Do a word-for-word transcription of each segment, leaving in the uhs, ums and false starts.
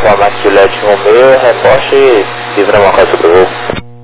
com a Max Juliette Romeo, reposte e livra uma coisa do voo.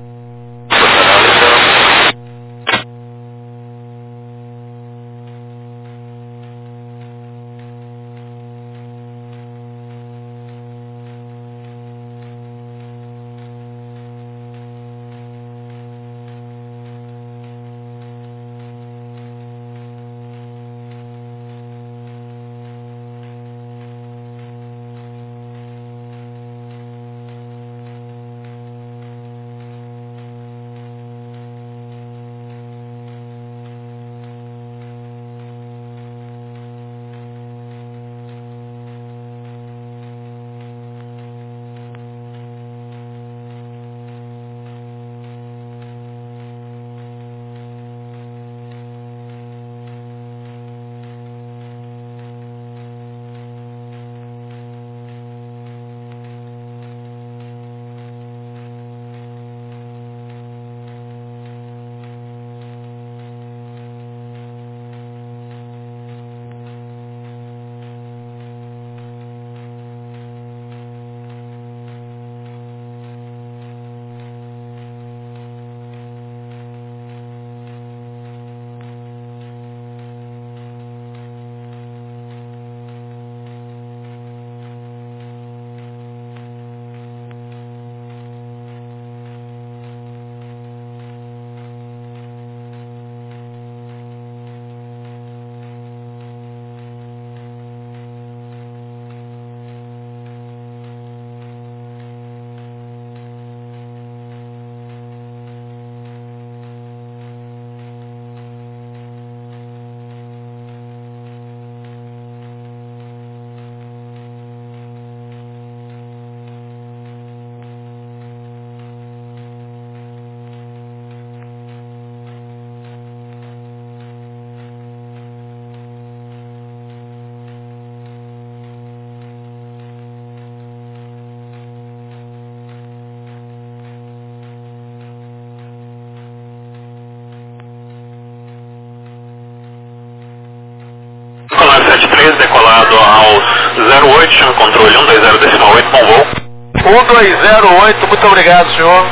sete três, decolado aos zero oito, chama controle um dois zero decimal oito, bom voo. um dois zero oito, muito obrigado, senhor.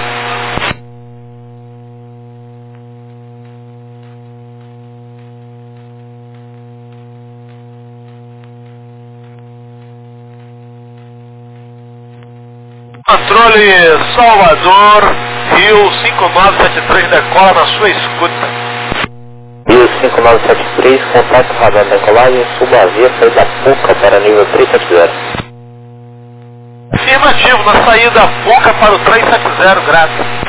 Controle Salvador, Rio cinco nove sete três, decola na sua escuta. Rio cinco nove sete três, contato radar decolagem, suba a via, saída da Puca para nível três sete zero. Afirmativo, na saída Puca para o três sete zero, graças.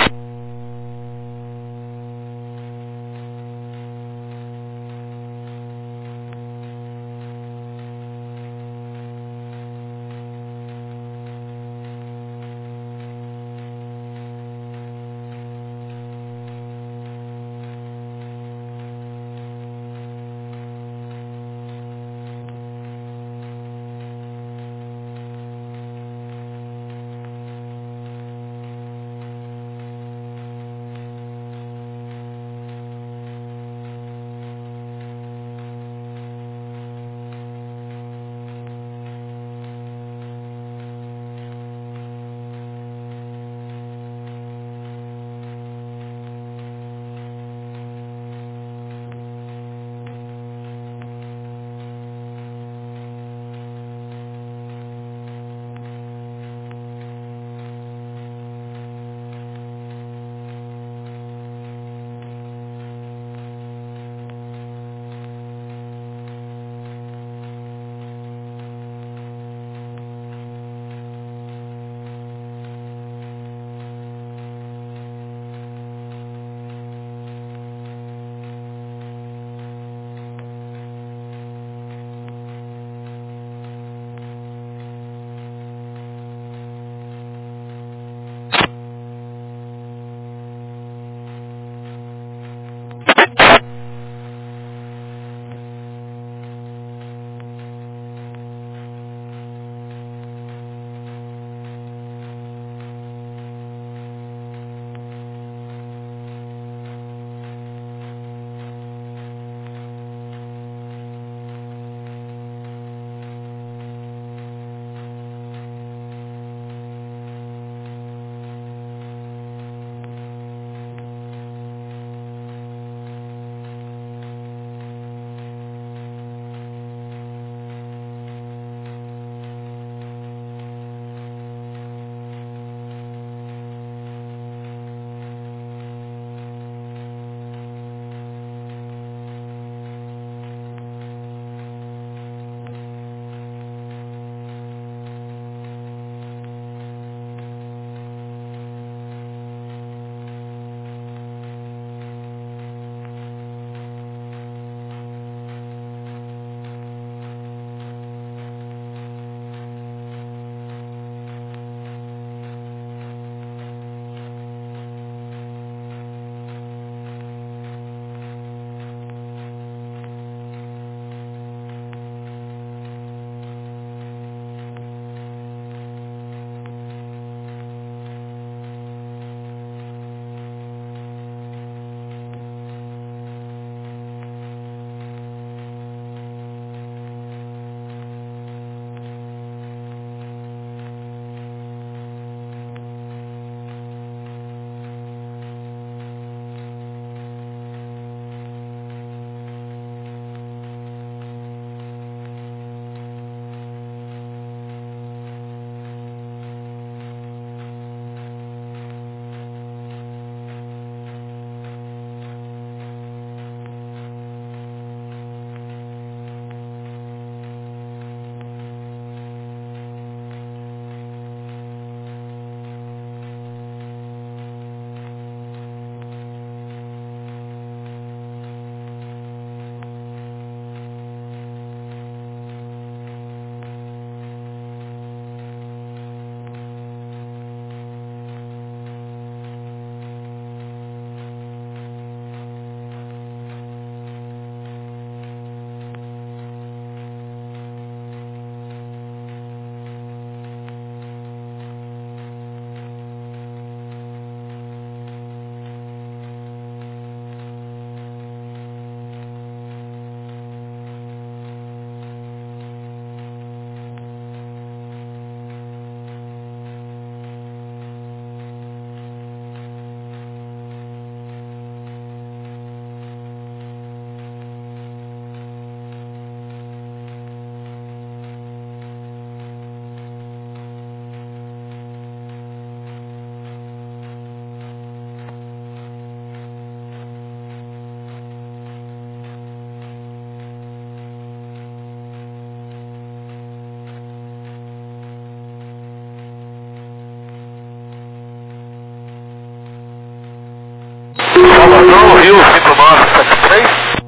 Salvador, Rio cinco nove sete três.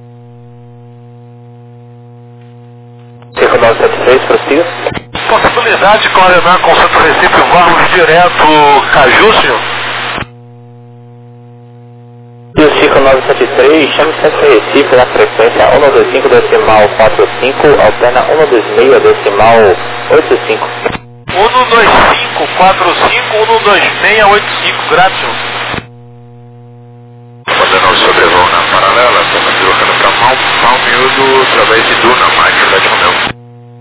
cinco nove sete três, prossiga. Possibilidade de coordenar com o Santo Recife Varros direto Caju, senhor? Rio cinco nove sete três, chame Santo Recife na frequência um dois cinco decimal quatro cinco, alterna um dois seis decimal oito cinco. um dois cinco quatro cinco, um dois seis oito cinco, grátis. Fazendo sobrevoo na paralela, estamos deslocando para Mal, Mal Miúdo através de Duna, Mike Juliette Romeu.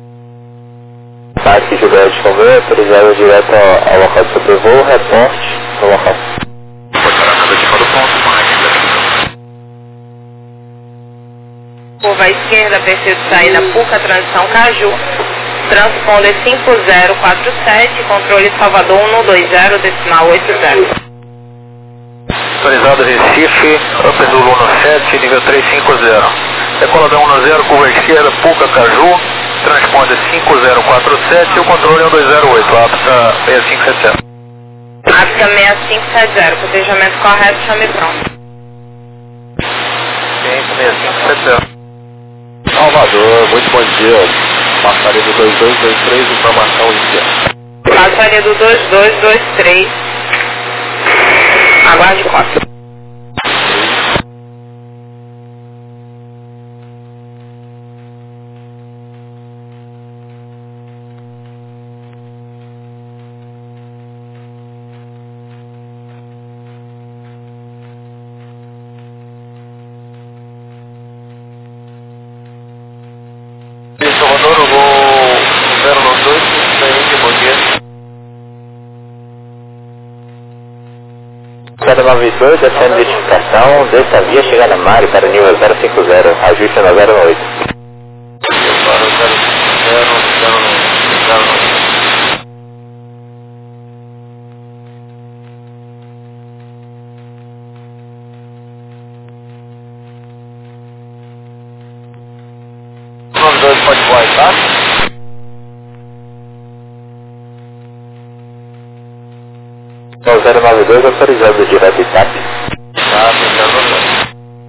Mike Juliette Romeu, autorizado direto ao, ao local de sobrevoo, reporte no local. Portará nada de do ponto, Mike Juliette Romeu. Curva esquerda, perfil de saída Puca, transição Caju. Transponder cinco zero quatro sete, controle Salvador um dois zero decimal oito zero. Autorizado Recife, Upper do Luna sete, nível três cinco zero. Decolador um zero, curva esquerda, Puca, Caju. Transponder cinco zero quatro sete, o controle é um dois zero oito, apta seis cinco sete zero. Apta seis cinco sete zero, cotejamento correto, chame pronto. seis cinco sete zero. Salvador, muito bom dia. Passaria do dois dois dois três, informação inicial. Passaria do dois dois dois três. Aguarde cópia. Salvador, eu vou zero nove dois, bom dia. zero nove dois, descendo de identificação, dessa via chegar na Mari para nível zero cinco zero, ajuste na zero oito. nove dois pode voar, tá? Então zero nove dois, autorizado direto e TAP. Tá, zero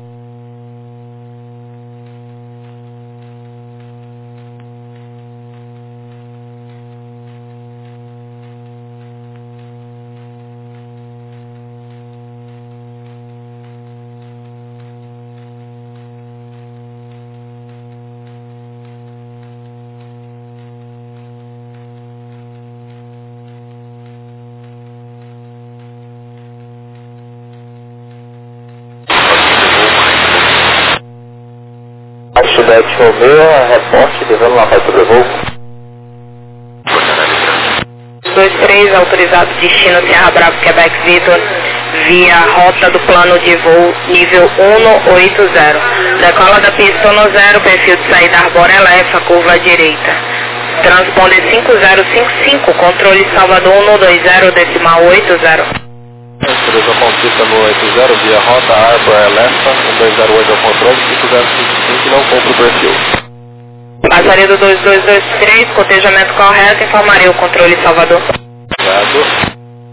Juliette Romeu, reporte, devendo lá para sobrevoo. dois três, autorizado destino Serra Bravo, Quebec Vitor, via rota do plano de voo nível um oito zero. Decola da pista um zero, perfil de saída Arbora Elefa, curva à direita. Transponder cinco zero cinco cinco, controle Salvador um dois zero decimal oito zero. Autorizou Paulista no oito zero, via rota Arbor Elefa, um dois zero oito ao controle, cinco zero cinco cinco, não compra o perfil. Passaria do dois dois dois três, cotejamento correto, informaria o controle Salvador. Obrigado.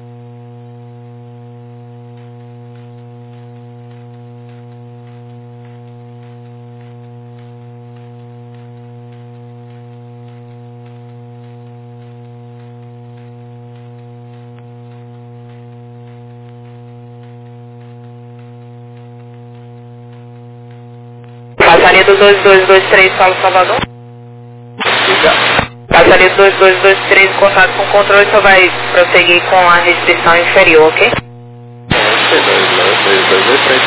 Passaria do dois dois dois três, Paulo Salvador. Diga. Passaria do dois dois dois três, contato com o controle, só vai prosseguir com a restrição inferior, ok? dois dois dois dois três.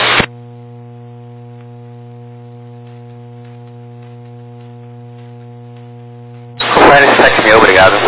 Confere sete mil, obrigado.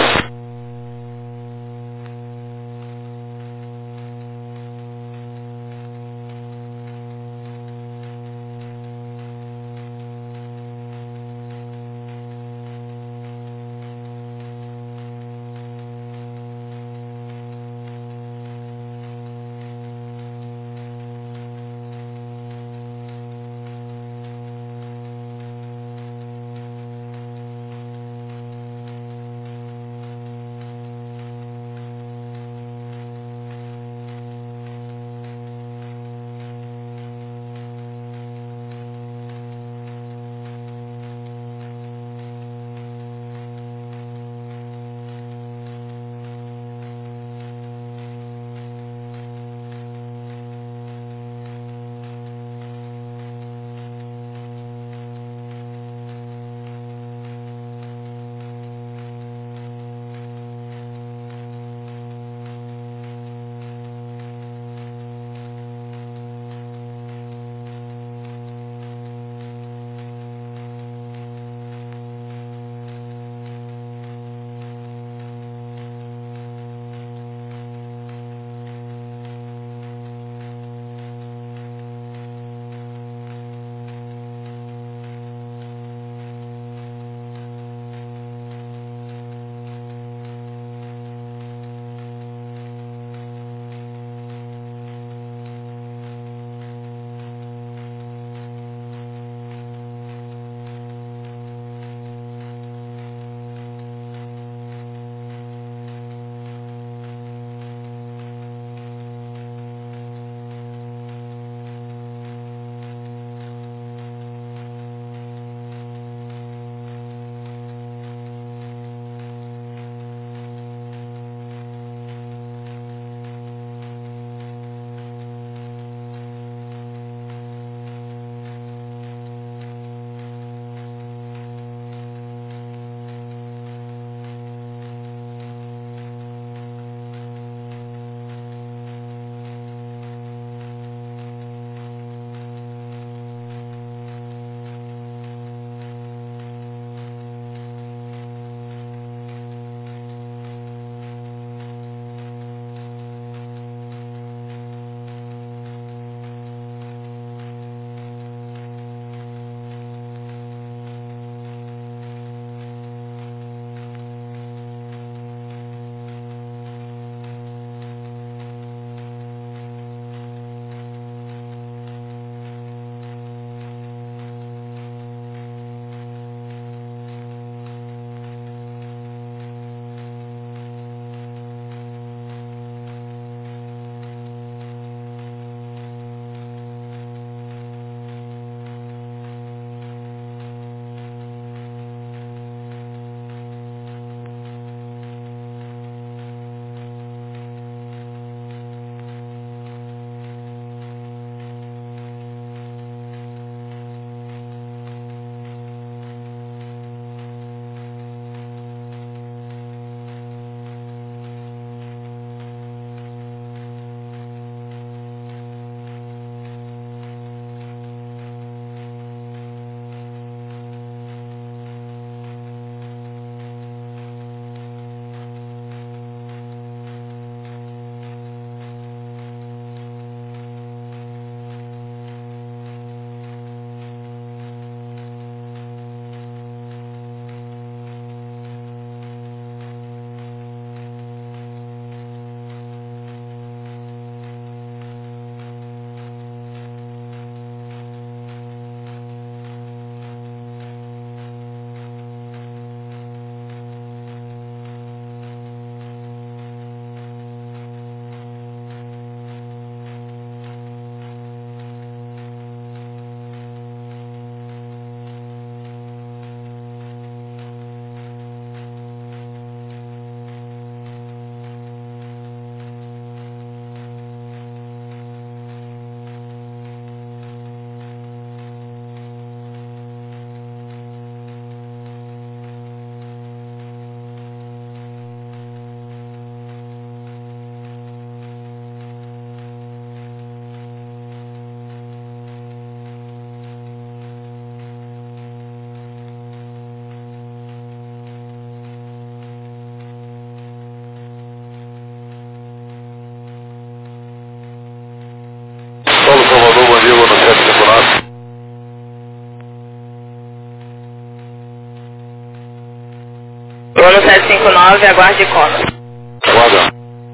cinco nove, aguarde cota. Aguarda.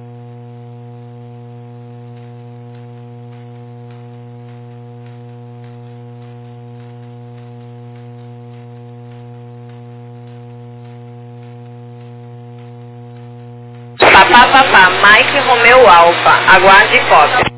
Papá, papá, Mike Romeu Alfa, aguarde cota.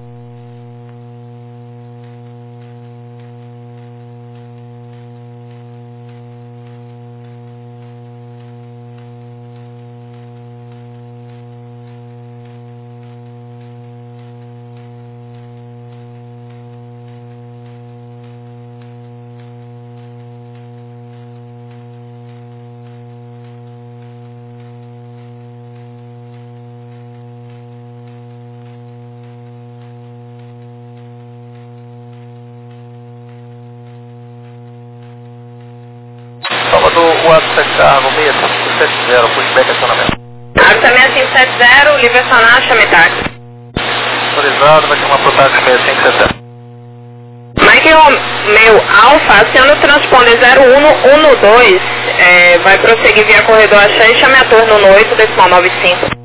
Salvador, o A T K no seis cinco sete zero, pushback acionamento. A T seis cinco sete zero, livre acionar, chame táxi. Autorizado, vai chamar pro táxi seis cinco sete zero. Mike Romeu Alfa, aciona o transponder zero um um dois, é, vai prosseguir via corredor A seis, chame a torre no oito, decimal nove cinco.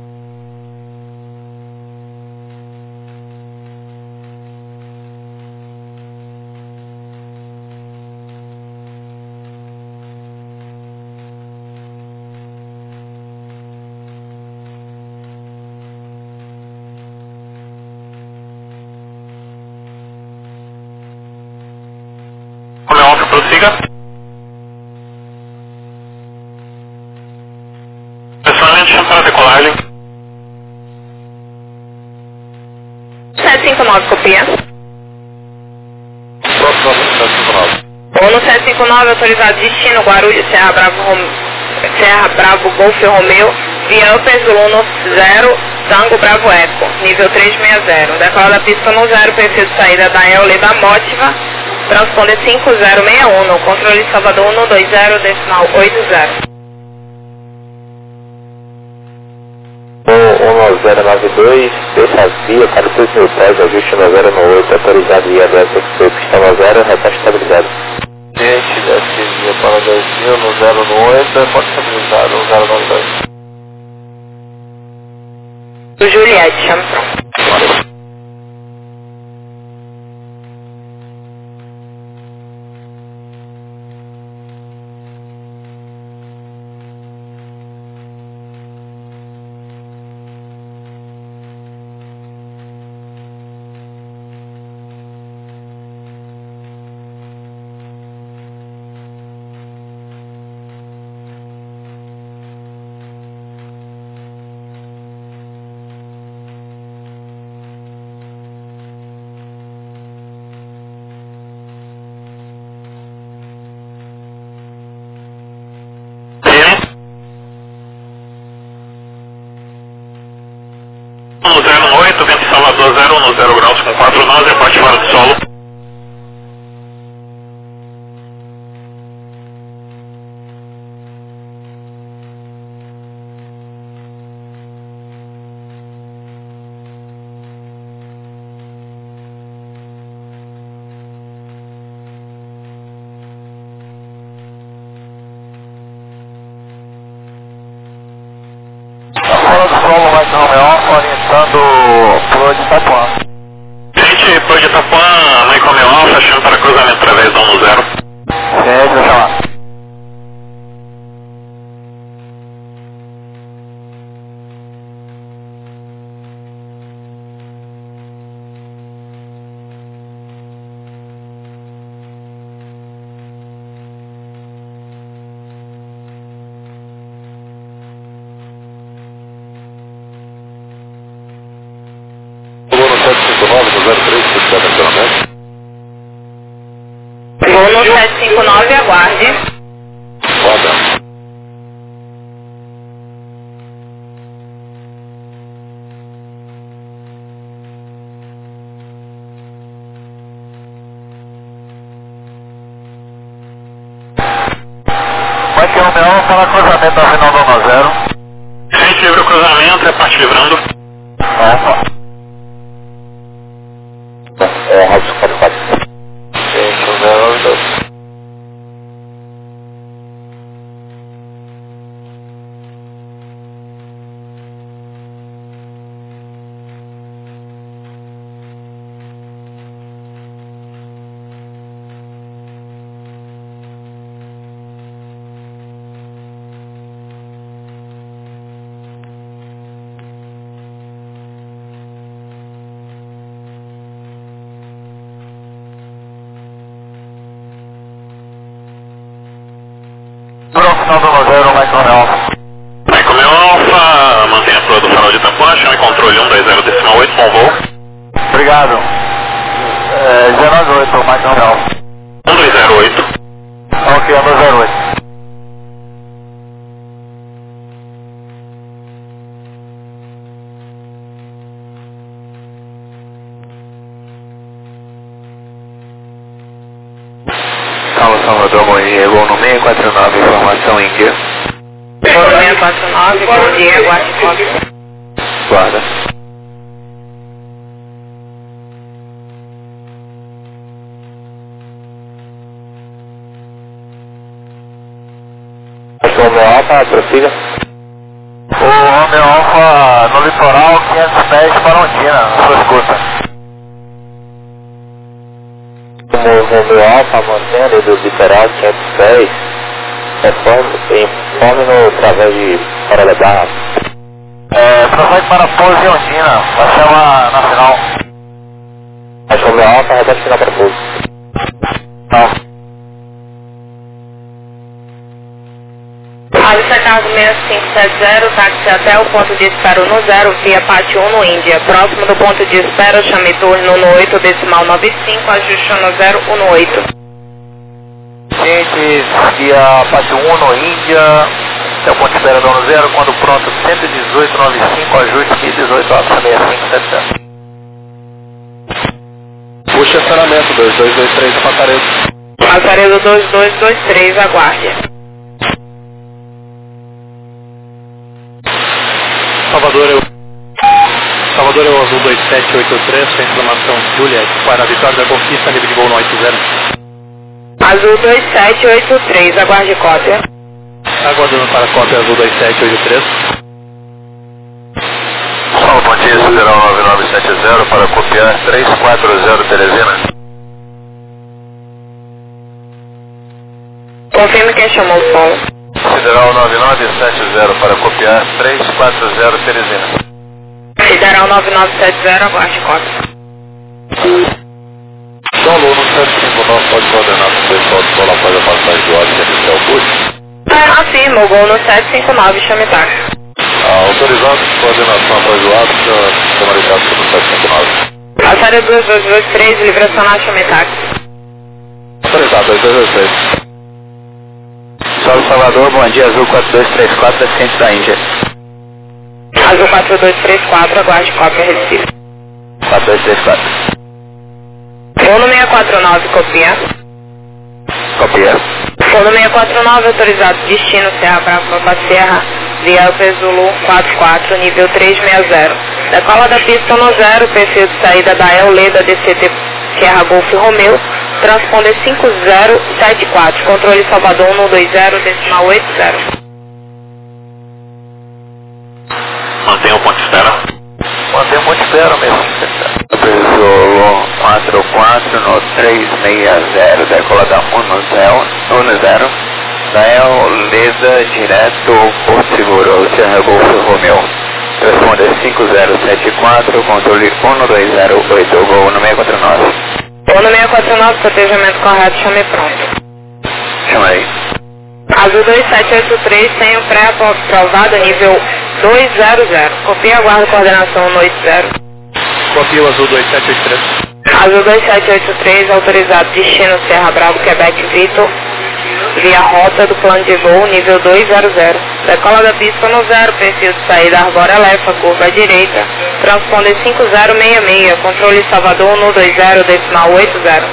Romeu Alfa, prossiga. Pressionamento, chama para decolagem. sete cinco nove, copia. Próximo sete cinco nove. ONU sete cinco nove, autorizado destino, Guarulhos, Serra Bravo, Rom... Serra Bravo, Golf Romeu, via Upper Zuluno zero, Tango Bravo Eco, nível trezentos e sessenta. Decola da pista no zero, perfil de saída da Eole da Mótiva, transponder cinco zero seis um, controle Salvador um dois zero, decimal oito zero. um zero nove dois, deixa a via para os seus mil pés, ajuste no zero no oito, autorizado via D S X P, pista no zero, reta estabilizado. Gente, desce via para dois mil no zero no oito, pode estabilizar no zero nove dois. O Juliette, chame pronto. Valeu. no zero oito, vento em Salvador zero um, zero graus com quatro nós, reporte fora do solo. Fora do solo, vai ter Romeu Alfa orientando pro de Itapuã. Gente, pro de Itapuã, Mike Romeu Alfa, achando para cruzamento através do um zero. Gente, deixa lá. Voo no sete cinco nove, aguarde. Roda. Vai ter Romeu Alfa para cruzamento ao final do um zero. Gente, livre o cruzamento, é parte vibrando. Alfa. É, rádio quatro quatro. Gente, um zero nove dois. Mike Romeo Alpha. Mike Romeo Alpha, mantenha a proa do farol de Itapuã, chame controle um dois zero decimal oito, bom voo. Obrigado. É, dezenove oito, Mike Romeo Alpha. um dois zero oito. Ok, um dois zero oito. Salvador, bom dia, voo no seis quatro nove, informação Índia. Voo no seis quatro nove, bom dia, aguarde cópia. Guarda. Romeo Alpha, prossiga. O Romeo Alpha no litoral, quinhentos pés para Ondina, sua escuta. O Romeo Alpha, mantendo do litoral quinhentos pés, informe-no através de Paralela Barra. É, prossegue para Pouso e Ondina, vai ser uma nacional. Mas Romeo Alpha, repete final para Pouso. Não. Avisa cargo seis cinco sete zero, táxi até o ponto de espera no zero, via Pátio um no Índia. Próximo do ponto de espera, chame turno no oito decimal nove cinco, ajuste no zero um no oito. Gente, via Pátio um no Índia, até o ponto de espera do zero, quando pronto, cento e dezoito noventa e cinco, ajuste dezoito alfa seis cinco sete zero. Puxa estacionamento, dois dois dois três, Passaredo. Passaredo dois dois dois três, aguarde. Salvador, eu... Salvador é o Azul dois sete oito três, sem informação Juliet, para a Vitória da Conquista, nível de voo no oito zero. Azul dois sete oito três, aguarde cópia. Aguardando para a cópia Azul dois sete oito três. Salve, Pontinha, Sideral nove nove sete zero, para copiar três quatro zero Teresina. Confirme quem chamou o solo. Sideral nove nove sete zero, para copiar três quatro zero Teresina. Sideral nove nove sete zero, aguarde cópia. Só aluno sete cinco nove pode coordenar com o pessoal de escola após a passagem do ônibus inicial curso. Afirma, o gol no sete cinco nove, chame táxi. Ah, autorizado, coordenação após o ônibus, comunicado pelo sete cinco nove. Passaredo dois dois dois três, livre acionar, chame táxi. Autorizado, dois dois dois três. Salve Salvador, bom dia, Azul quatro dois três quatro, descente da Índia. Azul quatro dois três quatro, aguarde cópia, Recife. quatro dois três quatro. Voo no seis quatro nove, copia. Copia. Voo no seis quatro nove, autorizado, destino Serra Brava, Papa Serra, via Alpes Zulu quatro quatro, nível três seis zero. Decola da pista no zero, perfil de saída da El Leda, D C T Serra Golf Romeu, transponder cinco zero sete quatro, controle Salvador um dois zero, decimal oito zero. Mantenha o ponto de espera. Mantenha o ponto de espera mesmo. Zulu quatro quatro no três seis zero, decola da um zero, da El Leda direto Porto Seguro, Serra Golf Romeu. Responde cinco zero sete quatro, controle um dois zero oito, voo no seis quatro nove. Voo no seis quatro nove, protejamento correto, chame pronto. Chama aí. Azul dois sete oito três, tem o pré-aprovado nível dois zero zero. Copia, aguardo coordenação no oito zero. Copia o Azul dois sete oito três. Azul dois sete oito três, autorizado, destino Serra Bravo, Quebec Vitor, via rota do plano de voo, nível dois zero zero. Decola da pista no zero, perfil de saída Arbora Lefa, curva à direita, transponder cinco zero seis seis, controle Salvador um dois zero, decimal oito zero.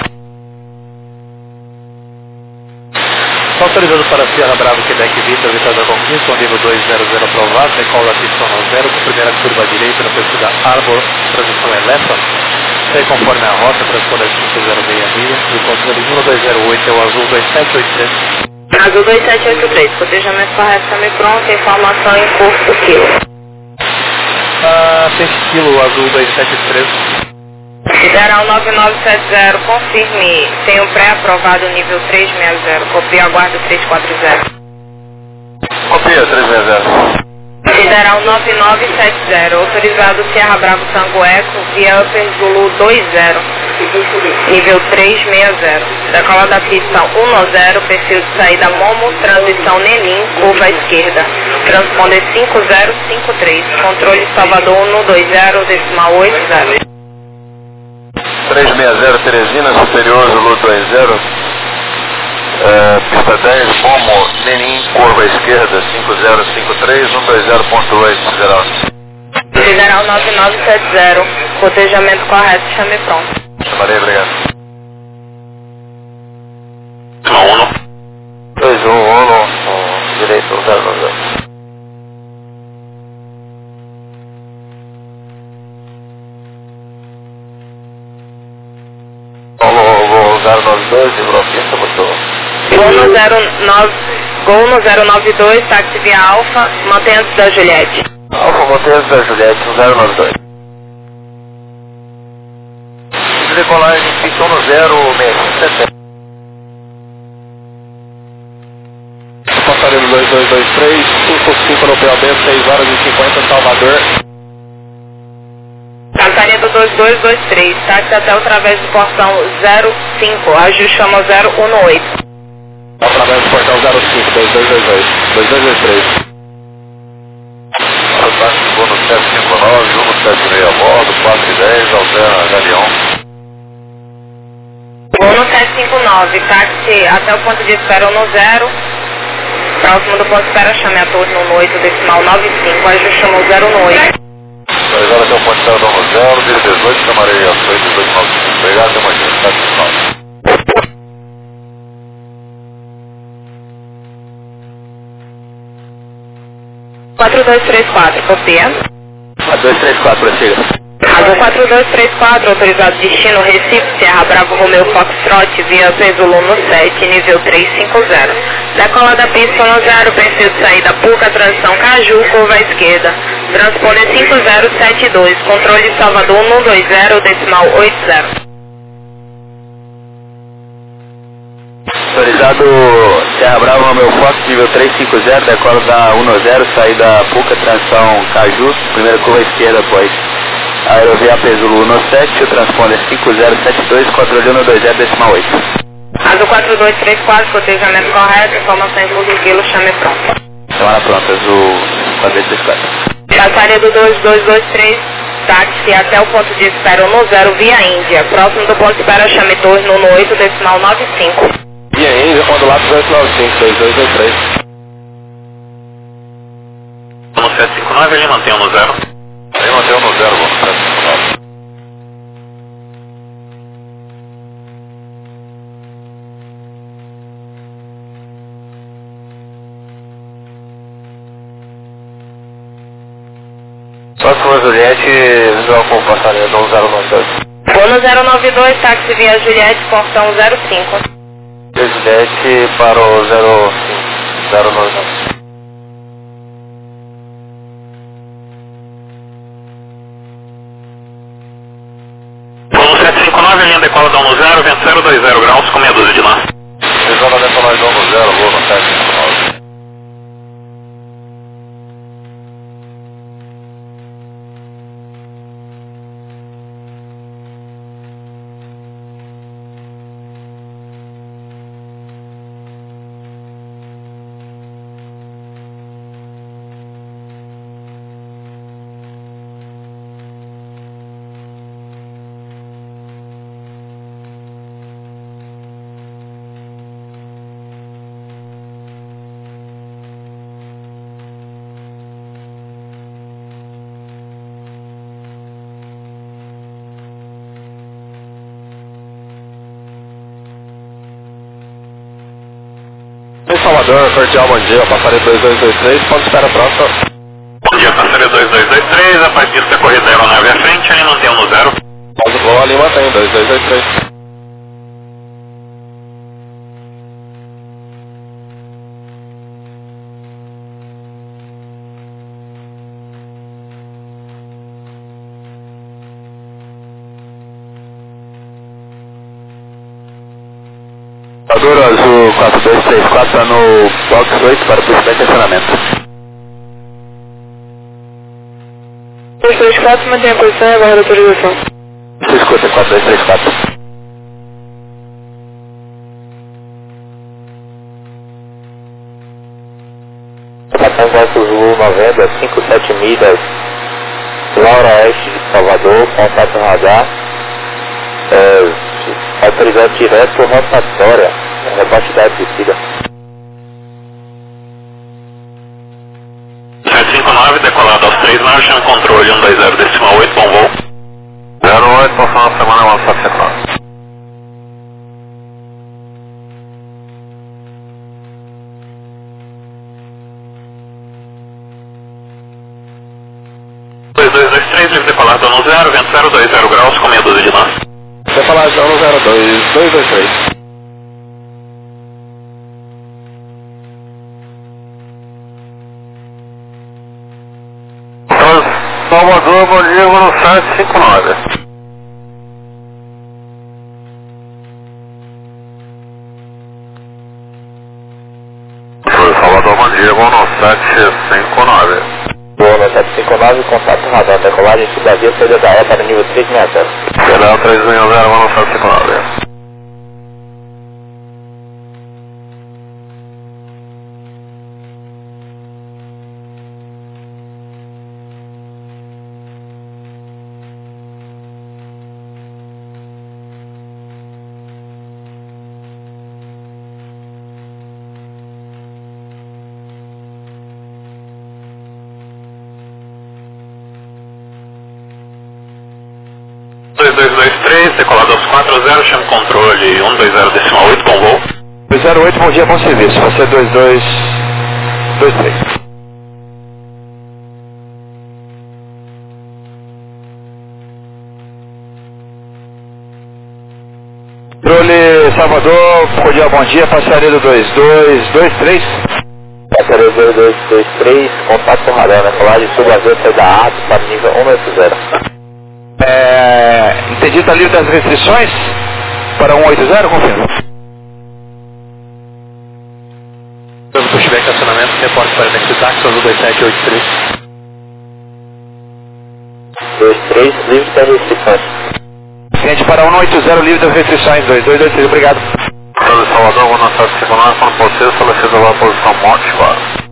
Autorizado para Sierra Bravo, Quebec Vitor, Vitória da Conquista, nível dois zero zero aprovado, decola da pista no zero, com primeira curva à direita, na pista da Arbor, transição é Lefa. Segue conforme a rota, transponder cinco zero seis seis, e o controle um dois zero oito é o Azul dois sete oito três. Azul dois sete oito três, protejamento correto, chame pronto, informação em curso quilo. Ah, peixe quilo, Azul dois sete três. Sideral nove nove sete zero, confirme, tem o pré-aprovado nível três seis zero, copia, aguardo três quatro zero. Copia, três seis zero. Sideral nove nove sete zero, autorizado Serra Bravo Tango Eco, via Upper Zulu dois zero, nível trezentos e sessenta. Decola da pista um zero, perfil de saída Momo, transição Nenim, curva à esquerda. Transponder cinco zero cinco três, controle Salvador um dois zero, decimal oito zero. trezentos e sessenta Teresina, superior Zulu dois zero. É, pista dez, Momo, Nenim, curva à esquerda, cinco zero cinco três, um dois zero ponto oito, geral. Federal nove nove sete zero, cotejamento correto, chame pronto. Chamarei, obrigado. dois um um, direito zero nove dois. zero nove dois, livrou a pista, botou. Gol no zero nove, Gol no zero nove dois, táxi via Alfa, mantenha-se da Juliette. Alfa, mantenha-se da Juliette, zero nove dois. Decolagem, pista um zero seis cinco sete sete. Passarelo dois dois dois três, cinco cinco no P O B, seis horas e cinquenta, Salvador. Catarina dois dois dois três, táxi até através do portão zero cinco, ajuste chama zero um oito. Através do portão zero cinco, dois dois dois dois, dois dois dois três. Táxi voo no sete cinco nove, um sete seis a bordo, quatro e dez, altera Galeão. Voo no sete cinco nove, táxi até o ponto de espera no zero. Próximo do ponto de espera, chame a torre no oito, decimal nove cinco, ajuste chama zero um oito. dois horas até o ponto de espera no zero, vira dezoito, chamarei às oito, dezoito nove cinco. Obrigado, até amanhã, sete cinco nove. quatro dois três quatro, copia. quatro dois três quatro, prossiga. Azul quatro dois três quatro, autorizado destino Recife, Serra Bravo, Romeu Foxtrot, via Zulu no sete, nível trezentos e cinquenta. Decola da pista um zero, perfil de saída Puca, transição Caju, curva à esquerda. Transponder cinco zero sete dois, controle Salvador um dois zero, decimal oito zero. Autorizado Serra Brava, Romeu Fox, nível trezentos e cinquenta, decola da um zero, saída Puca, transição Caju, primeira curva à esquerda, após Aerovia Zulu um sete, o transponder cinco zero sete dois, controle um dois zero, decimal oito. Azul quatro dois três quatro, cotejamento correto, informação em por quilo, chame pronto. Chamada pronta, Azul quatro dois três quatro. Passaria do dois dois dois três, táxi até o ponto de espera no zero, via Índia. Próximo do ponto de espera, chame torre no oito, decimal nove cinco. Via Índia, modulado duzentos e noventa e cinco, dois dois dois três. No sete cinco nove, ele mantém no zero. Ele mantém no zero, vamos, sete cinco nove. Próxima Juliette, visual com passarinho um zero nove dois. Voo no zero nove dois, táxi via Juliette, portão zero cinco. Juliette para o zero cinco, zero nove nove. Voo no sete cinco nove, linha decola da um zero, vento zero dois zero graus, com meia dúzia de nós. Visão da decolagem um zero, voo no sete cinco nove. Em Salvador, cordial, bom dia, passaria dois dois dois três, ponto de espera próximo. Bom dia, passaria dois dois dois três, a partir da corrida da aeronave à frente, ele mantém no zero. Pausa do voo ali, mantém, dois dois dois três. Salvador Azul quatro dois três quatro, está no box oito para o pista de estacionamento. dois dois quatro, mantém a posição e aguarda a autorização. Você escuta quatro dois três quatro. informação Golfo Zulu noventa, cinco sete milhas, noroeste de Salvador, contato radar, é, autorizado direto rotatória, velocidade de descida. sete cinco nove, decolado aos três, marcha, controle um dois zero decimal oito, bom voo. zero oito, bom final de semana, vamos para sequência. dois dois dois três, livre decolado no zero, vento zero dois zero graus, com meia dúzia de lança. Decolado no zero dois dois dois três. Salvador, bom dia, no sete cinco nove. Salvador, bom dia, no sete cinco nove. Boa, no sete cinco nove, contato radar, decolagem sul Brasil, saída da E para nível três seis zero. Será três seis zero, no sete cinco nove. dois dois dois três, decolado aos quatro zero, chama controle um dois zero decimal oito, bom voo. dois zero oito, bom dia, bom serviço, você dois dois dois três. Controle Salvador, bom dia, bom dia, passaredo dois dois dois três. Passaredo dois dois dois três, contato com radar, né? Colagem sul Brasil, saída A para nível um oito zero. É, entendi, está livre das restrições para um oito zero, confirma. Se eu estiver em estacionamento, reporte para o Nexitax, azul dois sete oito três. dois três, livre das restrições. Cliente para um oito zero, livre das restrições, dois dois dois três, obrigado. Salve Salvador, vou na sete cinco nove, quando você solicita a posição morte, claro.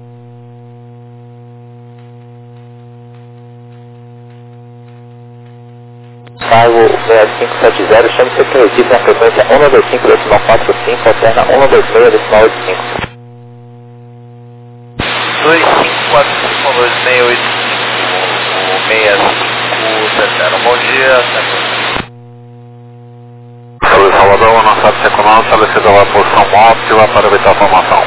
Cargo seis cinco sete zero, chame seu preventivo na frequência um dois cinco decimal quatro cinco, alterna um dois seis decimal oito cinco. dois cinco quatro cinco dois seis oito cinco, seis cinco sete zero, bom dia, Salve Salvador, vou na sete cinco nove, solicita a posição morte, para evitar a formação.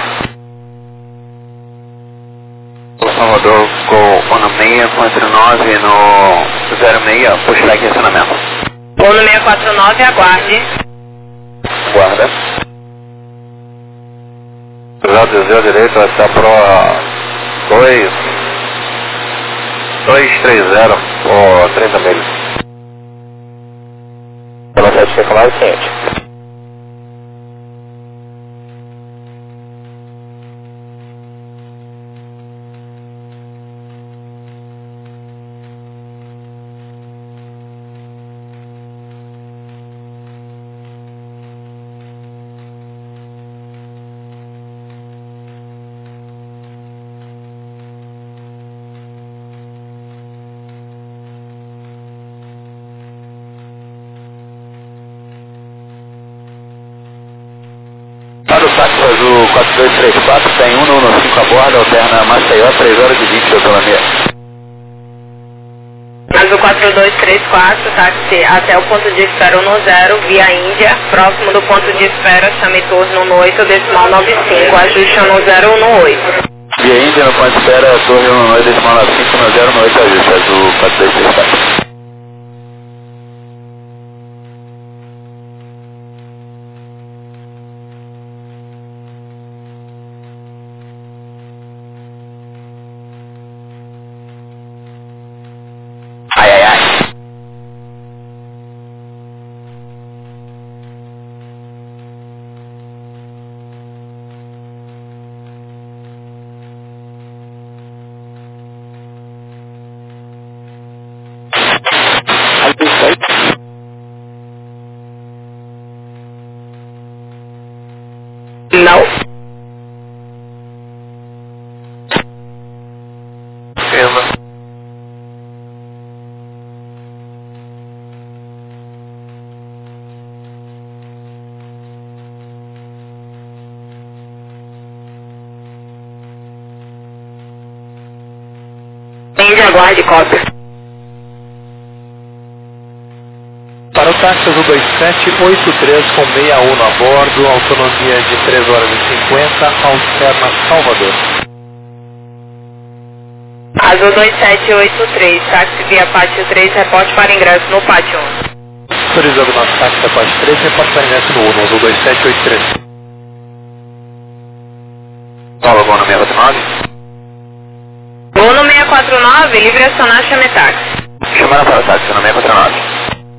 Salvador, com ano seis quatro nove no zero seis, puxar aqui acionamento. Voo no seis quatro nove, aguarde. Guarda. Já desvio direito, vai ser a Pro dois dois três zero, ou trinta milhas. Pela sete cinco nove, quente. Para o táxi azul quatro dois três quatro, tem um no cinco a bordo, alterna Maceió, três horas e vinte, pela meia. Azul quatro dois três quatro, táxi até o ponto de espera no zero, via Índia, próximo do ponto de espera, chame turno no oito decimal nove cinco, ajuste no zero no oito. Via Índia, no ponto de espera, torre um oito decimal nove cinco, no zero no oito, ajuste, azul quatro dois três quatro. Ai, ai, ai. Não. aguarde cópia. Para o táxi azul dois sete oito três com sessenta e um a bordo, autonomia de três horas e cinquenta, alterna Salvador. Azul dois sete oito três, táxi via pátio três, reporte para ingresso no pátio um. Autorizando nosso táxi da pátio três, reporte para ingresso no um, azul dois sete oito três. Paulo, voo no seis quatro nove. Voo no seis quatro nove, livre acionar, chame táxi. Chamando para o táxi no seis quatro nove.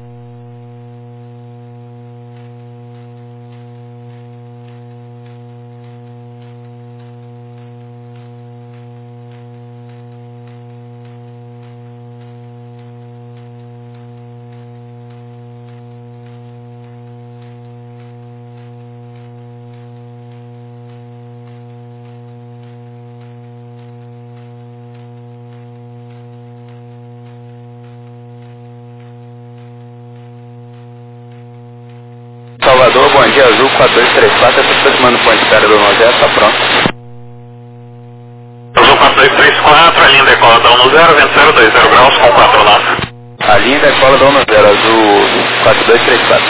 Salvador, bom dia, azul quatro dois três quatro, está se aproximando do ponto de espera do um zero, está pronto. Azul quatro dois três quatro, a linha decola da um zero, vento zero dois zero graus com quatro nove. A linha decola da um zero, azul quatro dois três quatro.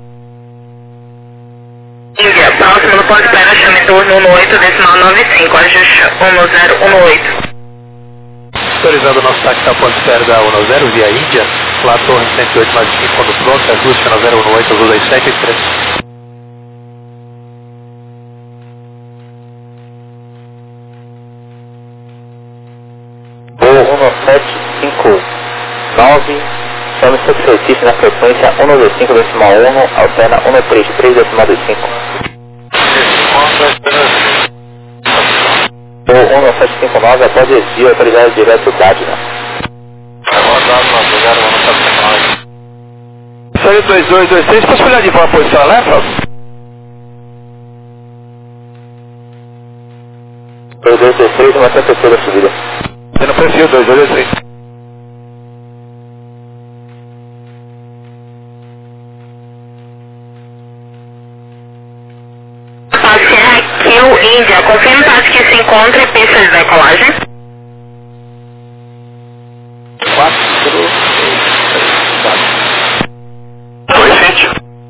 Índia, próximo do ponto de espera, chame turno um oito, decimal nove cinco, ajuste um zero um oito. Autorizando nosso táxi da ponte espera da um zero via Índia, lá torre cento e oito mais cinco, quando pronto, ajuste um zero um oito, azul dois sete oito três. Voo um sete cinco nove, chame substitutivo na frequência um dois cinco decimal um, alterna um três três decimal dois cinco. Voo um sete cinco nove, após desvio, autorizado direto Dádina. Série dois dois dois três, posso olhar de volta a posição alerta? dois dois dois três, uma terceira subida. Você não perfil dois dois dois três. Táxi Q Índia, confirme o táxi que se encontra em pista de decolagem. quatro, dois sete.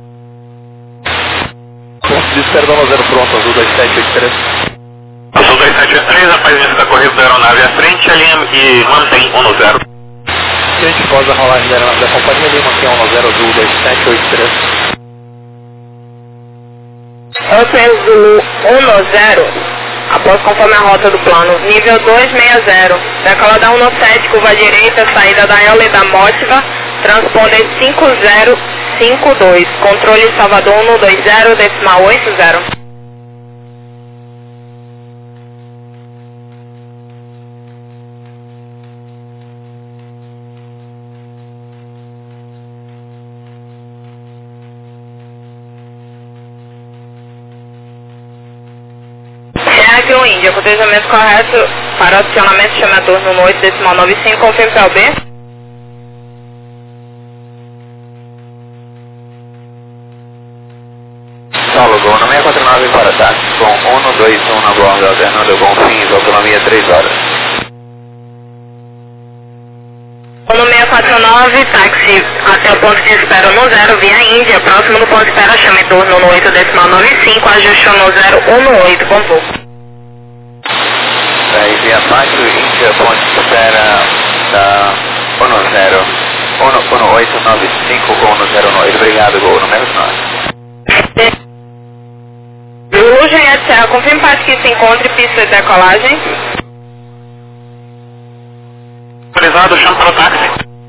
Ponto de espera da um zero pronto, azul dois sete oito três. Azul dois sete oito três, após início da corrida da aeronave à frente, a linha e mantém um zero. Gente, pós a rolagem da aeronave da companhia, linha mantém um zero, azul dois sete oito três. Hotel Zulu um zero, após conforme a rota do plano, nível dois seis zero, decola da um sete, curva direita, saída da L da Mótiva, transponder cinco zero cinco dois, controle Salvador um dois zero, decimal oito zero. Aqui o Índia, com o deslizamento correto para acionamento chamador no oito decimal nove cinco, confirme para o B. Paulo, voo no seis quatro nove para táxi com um dois um na borda, alternando Confins, autonomia três horas. No seis quatro nove, táxi até o ponto de espera no zero, via Índia, próximo do ponto de espera, chame turno no oito decimal nove cinco, ajuste no zero um oito, bom voo. Aí via pátio, Índia, ponto de espera da um zero, um oito nove cinco com um zero oito, obrigado, voo no seis nove. Lulu Juliette Serra, confirme para que se encontre pista de decolagem. Autorizado, chama para o táxi.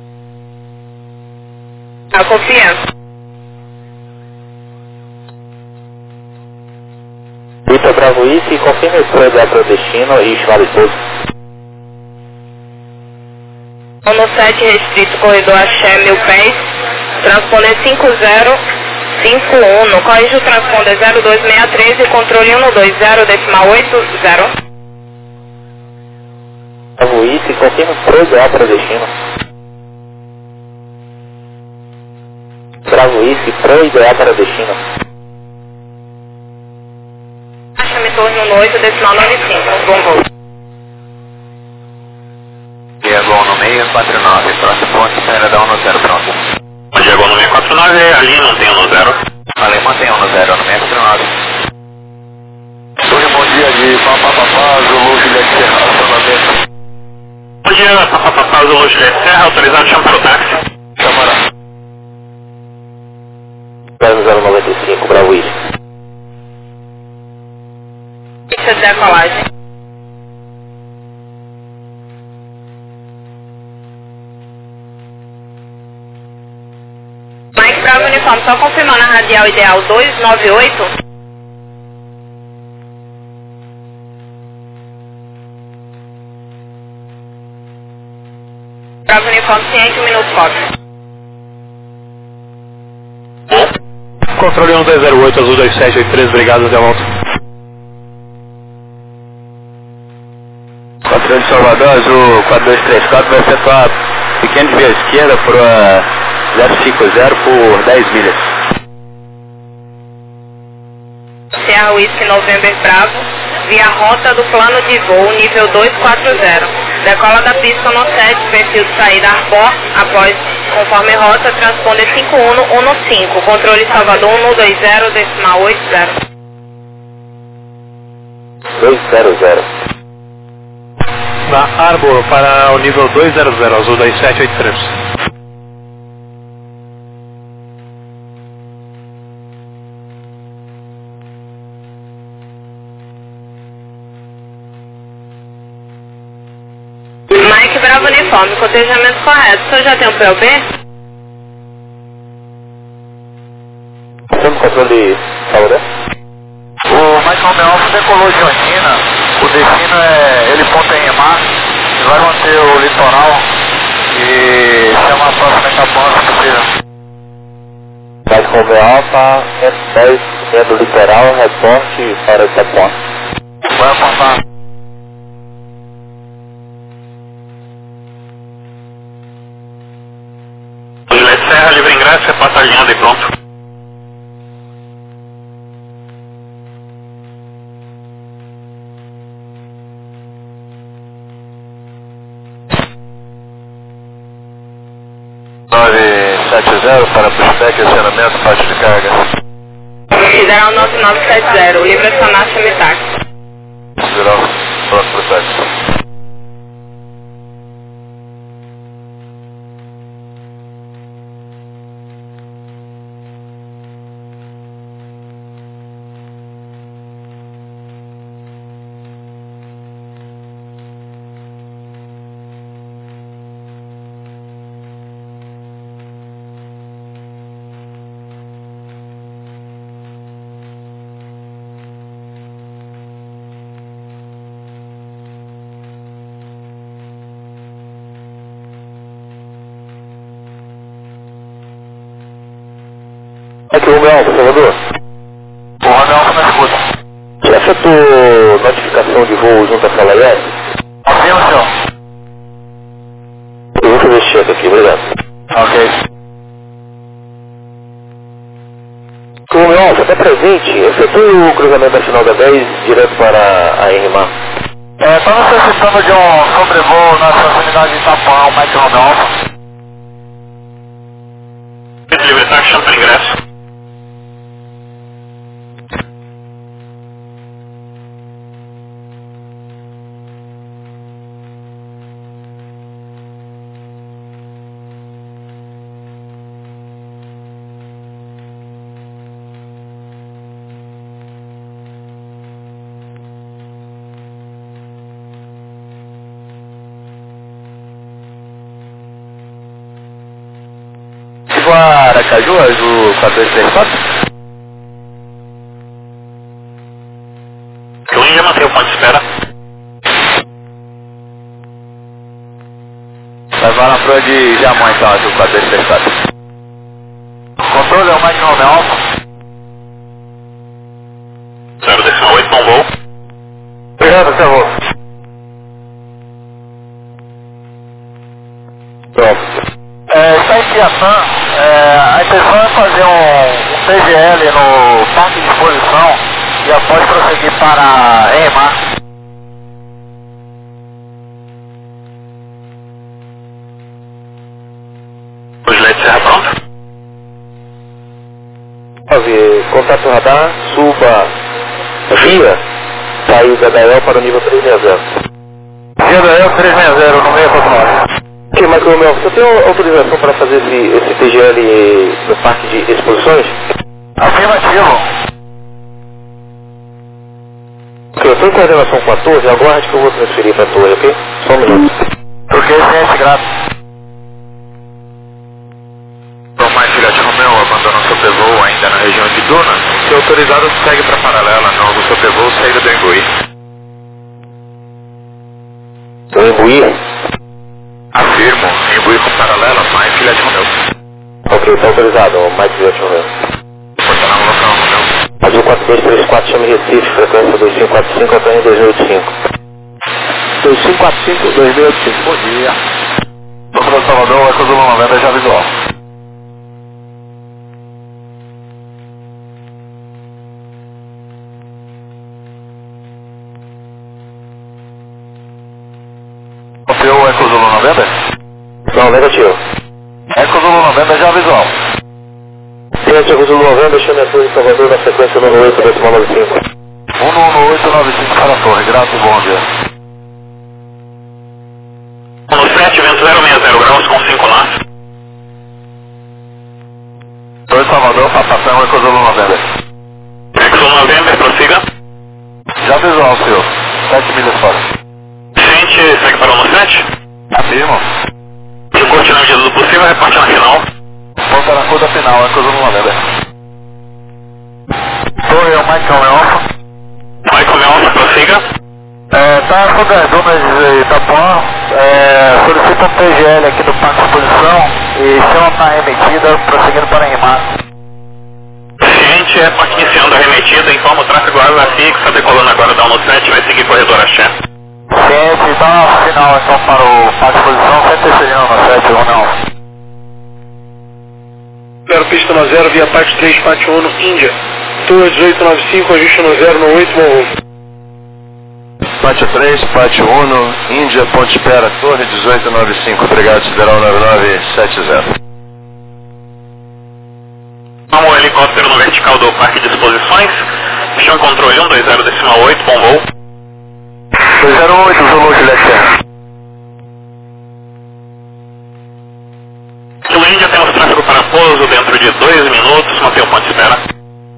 A confiança. Vitor Bravo Ice, confirme o plano para o destino e chamado esposo. No sete, restrito, corredor Axé, mil pés, transponder cinco zero cinco um, no corrige o transponder zero dois seis três e controle um dois zero, decimal oito zero. Bravo Ice, confirme o plano para o destino. Bravo Ice, pro ideal para o destino. Chame turno no oito decimal nove cinco, bom voo. E é bom no seis quatro nove, próximo ponto, saída da um zero, pronto. Bom dia, Gol no seis quatro nove, ali não tem um zero. Ali mantém um zero no seis quatro nove. Tony, bom dia de Papapá, Zulu, Juliette Serra, acionamento. Bom dia, Papapá, Zulu, Juliette Serra, autorizado, chama para o táxi. Câmara. zero noventa e cinco, Bravo Whisky. Pista de decolagem. Mike Bravo Uniforme, só confirmando a radial ideal dois nove oito. Bravo Uniforme, ciente, um minuto, cópia. Controle um dois zero oito, Azul dois sete oito três, obrigado, até a volta. Controle de Salvador, Azul quatro dois três quatro, vai efetuar pequeno desvio à esquerda para zero cinco zero por dez milhas. Serra Whisky November Bravo, via rota do plano de voo nível dois quatro zero. Decola da pista no sete, perfil de saída Arbor, após, conforme rota, transponder cinco um um cinco, controle Salvador um dois zero, decimal oito zero. dois zero zero. Na Arbor para o nível dois zero zero, Azul dois sete oito três. Mike Bravo Uniforme, cotejamento correto. O senhor já tem um P O B? Estamos com controle Salvador? O Mike Romeo Alfa decolou de Ondina, o destino é, ele ponta em Emar, vai manter o litoral e chama a próxima etapa se possível. Mike Romeo Alfa, dez, sendo litoral, reporte para Itapó. Vai apontar. Juliette Serra, livre ingresso, repassa alinhado e pronto. nove sete zero para pushback, acionamento, faixa de carga. Federal nove nove sete zero, livre acionar, chame táxi. Federal, pronto para o táxi. Aqui o Romeo Alfa, Salvador. O Romeo Alfa na escuta. Já efetuou notificação de voo junto à sala I S? Sim, senhor. Eu vou fazer check aqui, obrigado. Ok. O Romeo Alfa, está presente, efetua o cruzamento nacional da dez direto para a R M A. É, estamos necessitando de um sobrevoo na proximidade de Itapuã, o Mike Romeo Alfa. Livre táxi, chama para ingresso. Aracaju, Azul quatro dois três quatro? Eu já mantém o ponto de espera. Vai lá pro de Jamão então, Azul quatro dois três quatro. Controle é o Mike Romeo Alfa. zero decimal oito, bom voo. Obrigado, até voo. Pronto. É, está em Piatã, é, a intenção é fazer um, um P G L no parque de exposição e após prosseguir para E M A. Serra pronto. Contato radar, suba via saída da E L para o nível trezentos e sessenta. Via da E L trezentos e sessenta no seis quatro nove. Ok, mas meu, você tem autorização para fazer esse, esse T G L no parque de exposições? Afirmativo. Ok, eu estou em coordenação com a torre, aguarde que eu vou transferir para a torre, ok? Só um minuto. Ok, ciente, grato. Tomar Filhote Romeu, abandona o seu pivô ainda na região de Duna. Se autorizado, segue para paralela, não, o seu pivô, saída do Embuí. Do Embuí? Afirmo, Embuí com paralela, mais Filhote Romeu. Ok, está autorizado, Mike Filhote Romeu. Portará no local, Romeu. Azul quatro dois três quatro, chame Recife, frequência dois cinco quatro cinco, até em dois mil e oitenta e cinco. dois cinco quatro cinco, dois mil e oitenta e cinco, bom dia. Doutor Salvador, Eco Zulu noventa, já visual. Copiou o Eco Zulu noventa? Não, negativo. Eco Zulu noventa, já visual. Ciente, Eco Zulu noventa, chame a torre de Salvador na frequência número oito, decimal nove cinco. um um oito nove cinco para a torre, grato e bom dia. No sete, vento zero seis zero graus com cinco nós. Dois Salvador, Papatão, Eco Zulu noventa. Exxon noventa, prossiga. Já visual, senhor. sete milhas fora. Ciente, segue para o no sete. Afirmo. De corte na medida do possível, reparte na final. Ponta na curva final, Eco Zulu noventa. Torre, é o Michael Alfa. Michael Melfa, prossiga. É, tá sobre as dunas de Itapuã, é, solicita um T G L aqui do parque de exposição e chama para remetida, prosseguindo para Rimar. Ciente, é parque iniciando a remetida, informa o tráfego asa fixa, decolando agora da um no sete, vai seguir corredor axé. Ciente, dá uma final então para o parque de exposição, sempre seguindo no sete, ou não? Zero pista no zero, via parte três quatro um, Índia. Torre dezoito nove cinco, ajuste no zero no oito, bom rumo. Pátio três, Pátio um, Índia, Ponte Espera, Torre dezoito nove cinco, obrigado, Sideral nove nove sete zero. Vamos o helicóptero no vertical do parque de exposições. Chão controle um dois zero decimal oito, bom voo. dois zero oito, Zulu, Juliette. Kilo Índia, temos tráfego para pouso dentro de dois minutos, mantenha o ponto de espera.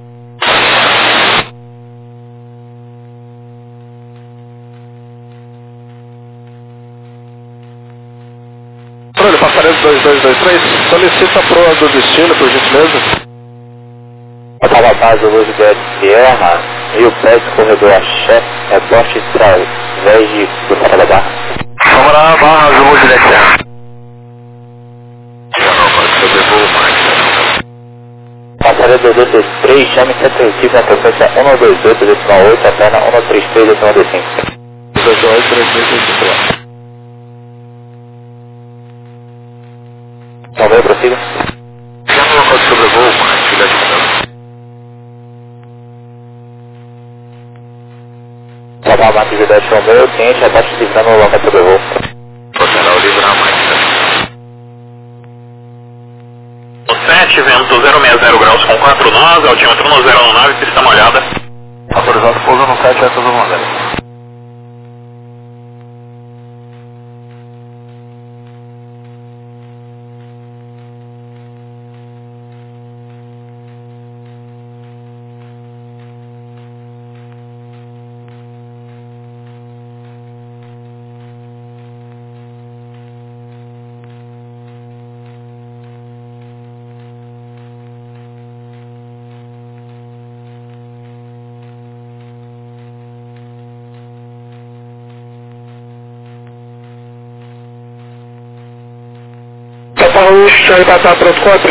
Controle, passarelo dois dois dois três, solicita a proa do destino, por gentileza. Acaba a base do Luz de Sierra, Rio Pérez, corredor axé, reporte através de do Santa da Barra. Vamos lá, barra, Zulu, Juliette. Passarelo dois dois dois três, chame centro Recife na frequência um dois oito decimal oito, até na um três três decimal cinco. dois oito três três três. Não veio, prossiga. Já no local de sobrevoo, mais Filhote Romeu. Salvar a marca de dez Romeu, ciente, abaixo de livrar no local de sobrevoo. Portará o livro na mais. No sete, vento zero seis zero graus com quatro nós, altímetro no zero nove, pista molhada. Autorizado pouso no sete, Eco Zulu noventa. Paulo, já está pronto, contra?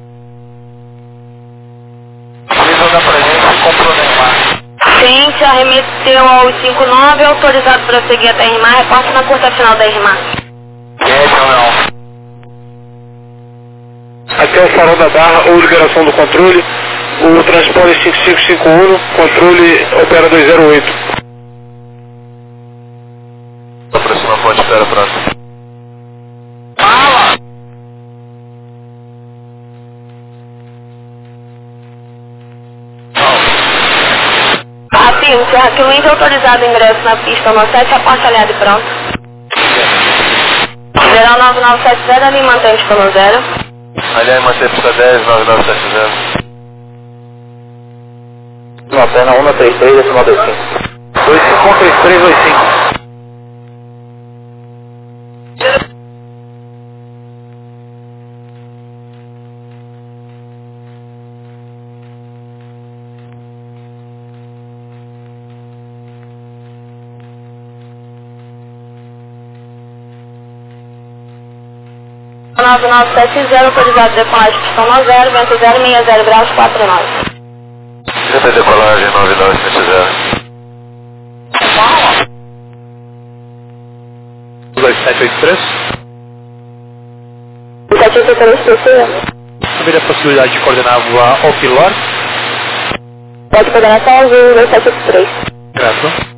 Nível da presença, comprou Neymar. Ciente, arremeteu ao cinco nove, autorizado para seguir até Rimar, reporte na curta final da Rimar. Ciente ou não? Até o farol da Barra ou liberação do controle, o transponder cinco cinco cinco um, controle opera dois zero oito. Aproxima a ponte, espera pronto. Seguinte, aqui o índio autorizado ingresso na pista no sete, aposta aliado e pronto. zero nove nove sete zero, ali mantém pista no zero. Aliás, mantém pista dez, nove nove sete zero. Lanterna um três três, decimal dois cinco. dois cinco um três três dois cinco. nove nove sete zero, autorizado decolagem pista no zero, vento zero seis zero graus quatro nove. Já tem decolagem nove nove sete zero. dois sete oito três. sete oito três, precisa. Haveria a possibilidade de coordenar a voar ao Pilor? Pode coordenação azul dois sete oito três. Graças.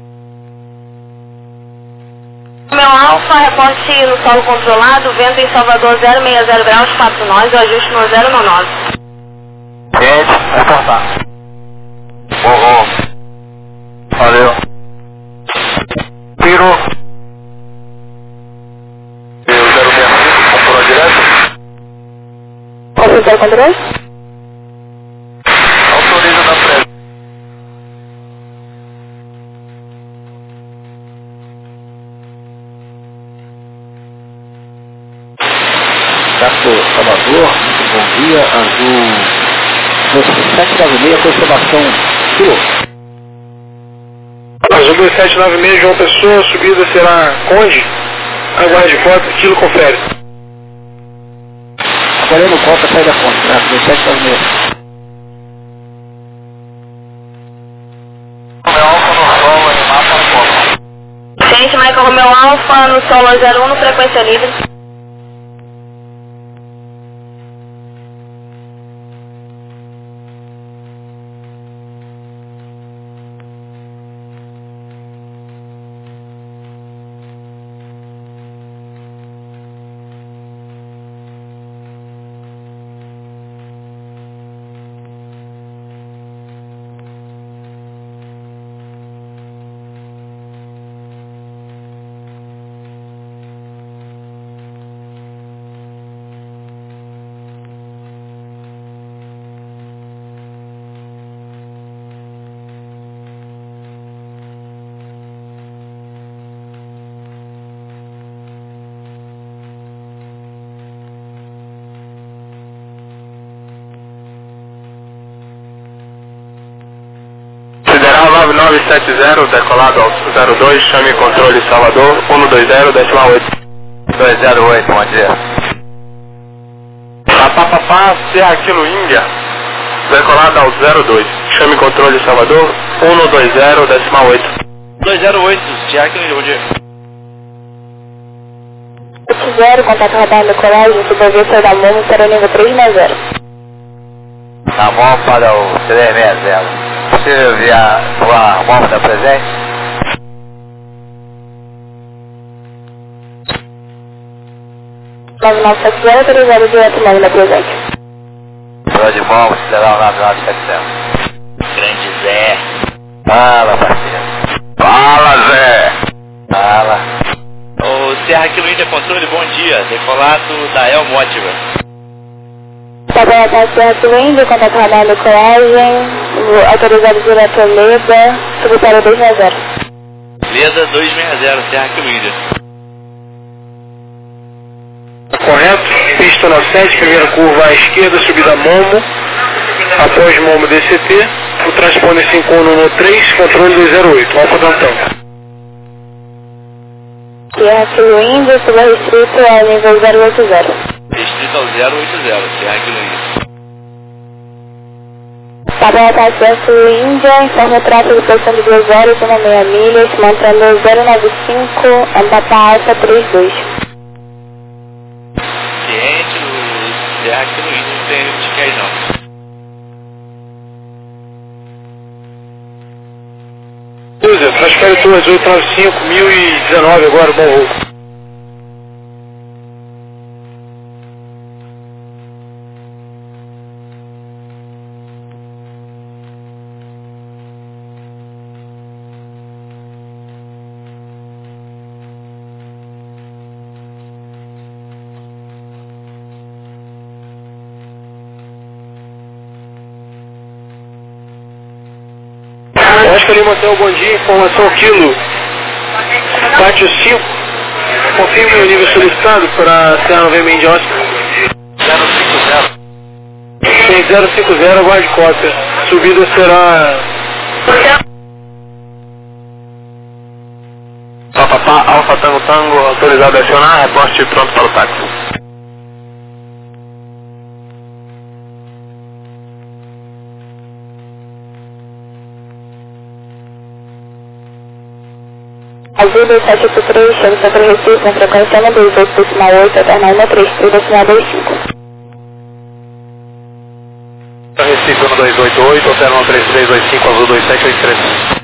Meu alfa, reporte no solo controlado, vento em Salvador zero seis zero graus quatro nove, o ajuste no zero nove. Gente, vai passar. Bom, bom. Valeu. Tiro. Eu zero seis cinco, comprou direto. Consultor o controle? Autoriza na frente. Gato Salvador, muito bom dia, Azul sete nove seis, conservação Sul. Azul dois sete nove seis, João Pessoa, subida será Conde. Aguarde foto, quilo confere. Aparelho conta, sai da fonte, né? dois sete nove seis. Romeu Alfa no solo, animar para o ponto. Ciente, Michael Romeu Alfa no solo zero um, no frequência livre. nove nove sete zero, decolado ao zero dois, chame controle Salvador, um dois zero, decimal oito. dois zero oito, bom dia. Papapá, Serra Kilo Índia, decolado ao zero dois, chame controle Salvador, um dois zero, decimal oito. dois zero oito, Serra Kilo Índia, bom dia. zero, contato radar no colégio, supervisor da M O M para o nível três seis zero. Tá bom para o três seis zero. Possível via a bomba da presente? nove nove sete zero, autorizado direto nove da presente. Tô de bomba, Cidadão nove nove sete zero. Grande Zé. Fala, parceiro. Fala, Zé. Fala. O Serra Kilo Índia Controle, bom dia. Decolado da El Mótiva. Tabela da Serra Kilo Índia, contato radar no colégio, autorizado direto Leda, subiu para dois seis zero. Leda dois seis zero, Serra Kilo Índia. Correto, pista no sete, primeira curva à esquerda, subida Momo, após Momo D C T, o transponder cinco um no três, controle dois zero oito, Alfa Dantão. Serra Kilo Índia, suba restrito ao nível zero oito zero. Restrito ao zero oito zero, Serra Kilo Índia. Tabela da Serra Kilo Índia, informa o tráfego de posição de duas horas, uma meia milha, se mantendo zero nove cinco, Ampapa Alfa trinta e dois. Ciente do Serra Kilo Índia, não tem erro de quer não. Usa, transfere duas oito nove cinco, mil e dezenove agora, bom voo. Oscar Lima Hotel, bom dia, informação quilo, pátio cinco, confirme o nível solicitado para Serra Nova Mendes Oscar. zero cinco zero. Tem zero cinco zero, aguarde cópia, subida será... Papapá, Alfa Tango Tango, autorizado a acionar, reporte pronto para o táxi. Azul dois sete oito três, chega Centro Recife, com frequência um dois oito decimal oito, eterna um três três decimal dois cinco. Recife um dois oito oito, eterna um três três dois cinco, Azul dois sete oito três.